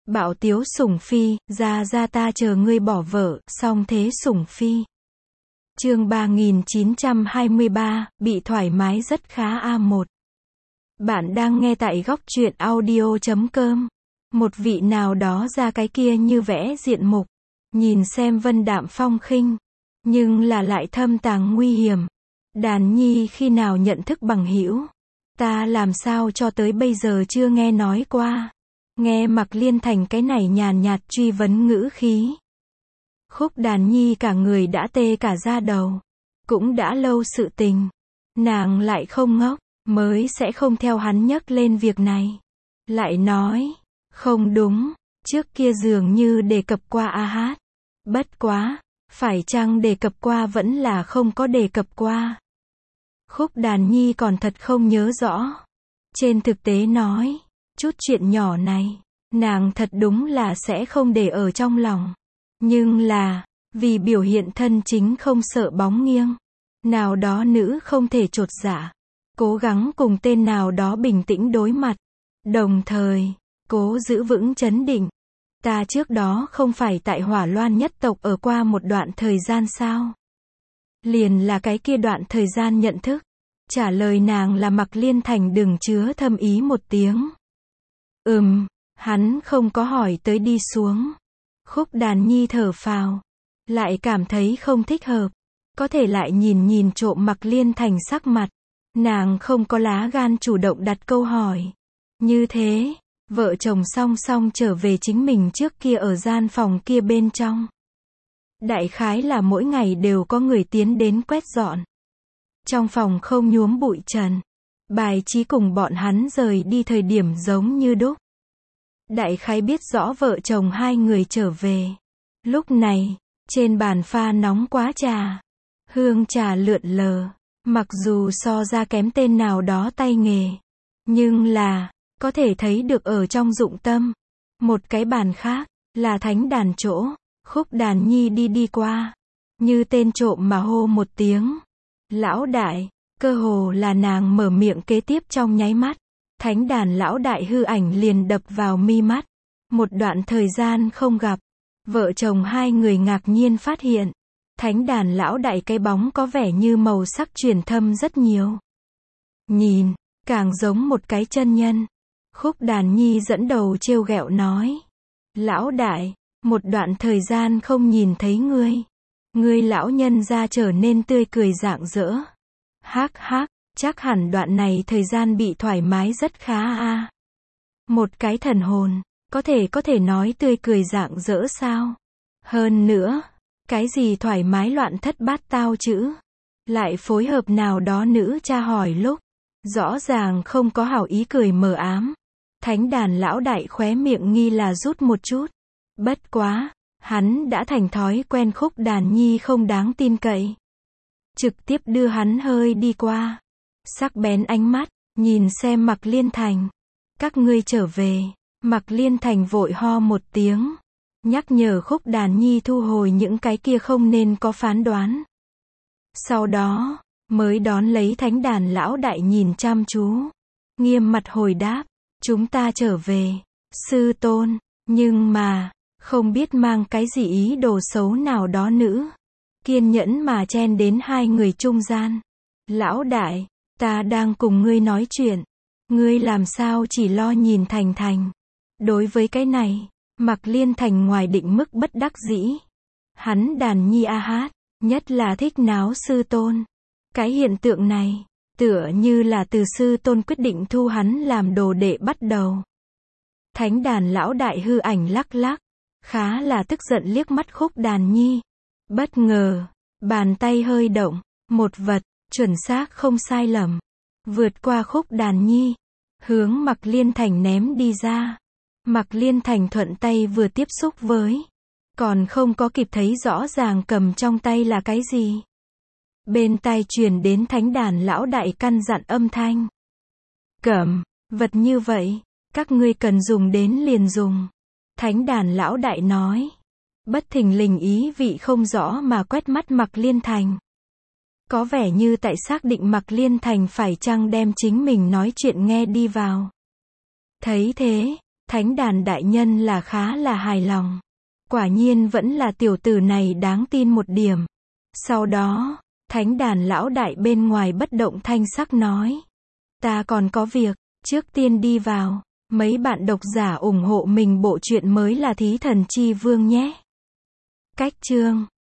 Bạo tiếu sủng phi, ra ra ta chờ ngươi bỏ vợ, song thế sủng phi. Chương 3923, bị thoải mái rất khá A1. Bạn đang nghe tại góc truyện audio.com. Một vị nào đó ra cái kia như vẽ diện mục, nhìn xem vân đạm phong khinh, nhưng là lại thâm tàng nguy hiểm. Đàn nhi khi nào nhận thức bằng hữu? Ta làm sao cho tới bây giờ chưa nghe nói qua. Nghe Mạc Liên Thành cái này nhàn nhạt truy vấn ngữ khí. Khúc Đàn Nhi cả người đã tê cả da đầu. Cũng đã lâu sự tình. Nàng lại không ngốc, mới sẽ không theo hắn nhắc lên việc này. Lại nói, không đúng, trước kia dường như đề cập qua A Hát. Bất quá, phải chăng đề cập qua vẫn là không có đề cập qua. Khúc Đàn Nhi còn thật không nhớ rõ. Trên thực tế nói, chút chuyện nhỏ này, nàng thật đúng là sẽ không để ở trong lòng. Nhưng là, vì biểu hiện thân chính không sợ bóng nghiêng, nào đó nữ không thể chột dạ, cố gắng cùng tên nào đó bình tĩnh đối mặt, đồng thời, cố giữ vững trấn định. Ta trước đó không phải tại Hỏa Loan nhất tộc ở qua một đoạn thời gian sao? Liền là cái kia đoạn thời gian nhận thức. Trả lời nàng là Mạc Liên Thành đừng chứa thâm ý một tiếng. Hắn không có hỏi tới đi xuống. Khúc Đàn Nhi thở phào, lại cảm thấy không thích hợp. Có thể lại nhìn trộm Mạc Liên Thành sắc mặt. Nàng không có lá gan chủ động đặt câu hỏi. Như thế, vợ chồng song song trở về chính mình trước kia ở gian phòng kia bên trong. Đại khái là mỗi ngày đều có người tiến đến quét dọn. Trong phòng không nhuốm bụi trần. Bài trí cùng bọn hắn rời đi thời điểm giống như đúc. Đại khái biết rõ vợ chồng hai người trở về. Lúc này, trên bàn pha nóng quá trà. Hương trà lượn lờ. Mặc dù so ra kém tên nào đó tay nghề. Nhưng là, có thể thấy được ở trong dụng tâm. Một cái bàn khác, là thánh đàn chỗ. Khúc Đàn Nhi đi qua. Như tên trộm mà hô một tiếng. Lão đại, cơ hồ là nàng mở miệng kế tiếp trong nháy mắt. Thánh đàn lão đại hư ảnh liền đập vào mi mắt. Một đoạn thời gian không gặp. Vợ chồng hai người ngạc nhiên phát hiện. Thánh đàn lão đại cái bóng có vẻ như màu sắc chuyển thâm rất nhiều. Nhìn, càng giống một cái chân nhân. Khúc Đàn Nhi dẫn đầu trêu ghẹo nói. Lão đại, một đoạn thời gian không nhìn thấy ngươi. Ngươi lão nhân ra trở nên tươi cười rạng rỡ. Hắc hắc, chắc hẳn đoạn này thời gian bị thoải mái rất khá a. Một cái thần hồn, có thể nói tươi cười rạng rỡ sao? Hơn nữa, cái gì thoải mái loạn thất bát tao chữ? Lại phối hợp nào đó nữ cha hỏi lúc, rõ ràng không có hảo ý cười mờ ám. Thánh đàn lão đại khóe miệng nghi là rút một chút. Bất quá, hắn đã thành thói quen Khúc Đàn Nhi không đáng tin cậy. Trực tiếp đưa hắn hơi đi qua. Sắc bén ánh mắt, nhìn xem Mạc Liên Thành. Các ngươi trở về. Mạc Liên Thành vội ho một tiếng. Nhắc nhở Khúc Đàn Nhi thu hồi những cái kia không nên có phán đoán. Sau đó, mới đón lấy thánh đàn lão đại nhìn chăm chú. Nghiêm mặt hồi đáp. Chúng ta trở về. Sư tôn, nhưng mà, không biết mang cái gì ý đồ xấu nào đó nữ. Kiên nhẫn mà chen đến hai người trung gian. Lão đại, ta đang cùng ngươi nói chuyện. Ngươi làm sao chỉ lo nhìn Thành. Đối với cái này, Mạc Liên Thành ngoài định mức bất đắc dĩ. Hắn Đàn Nhi A Hát, nhất là thích náo sư tôn. Cái hiện tượng này, tựa như là từ sư tôn quyết định thu hắn làm đồ đệ bắt đầu. Thánh đàn lão đại hư ảnh lắc lắc. Khá là tức giận liếc mắt Khúc Đàn Nhi. Bất ngờ, bàn tay hơi động, một vật, chuẩn xác không sai lầm. Vượt qua Khúc Đàn Nhi, hướng Mạc Liên Thành ném đi ra. Mạc Liên Thành thuận tay vừa tiếp xúc với. Còn không có kịp thấy rõ ràng cầm trong tay là cái gì. Bên tai truyền đến thánh đàn lão đại căn dặn âm thanh. Cẩm, vật như vậy, các ngươi cần dùng đến liền dùng. Thánh đàn lão đại nói. Bất thình lình ý vị không rõ mà quét mắt Mạc Liên Thành. Có vẻ như tại xác định Mạc Liên Thành phải chăng đem chính mình nói chuyện nghe đi vào. Thấy thế, Thánh đàn đại nhân là khá là hài lòng. Quả nhiên vẫn là tiểu tử này đáng tin một điểm. Sau đó, thánh đàn lão đại bên ngoài bất động thanh sắc nói. Ta còn có việc, trước tiên đi vào. Mấy bạn độc giả ủng hộ mình bộ truyện mới là Thí Thần Chi Vương nhé. Cách chương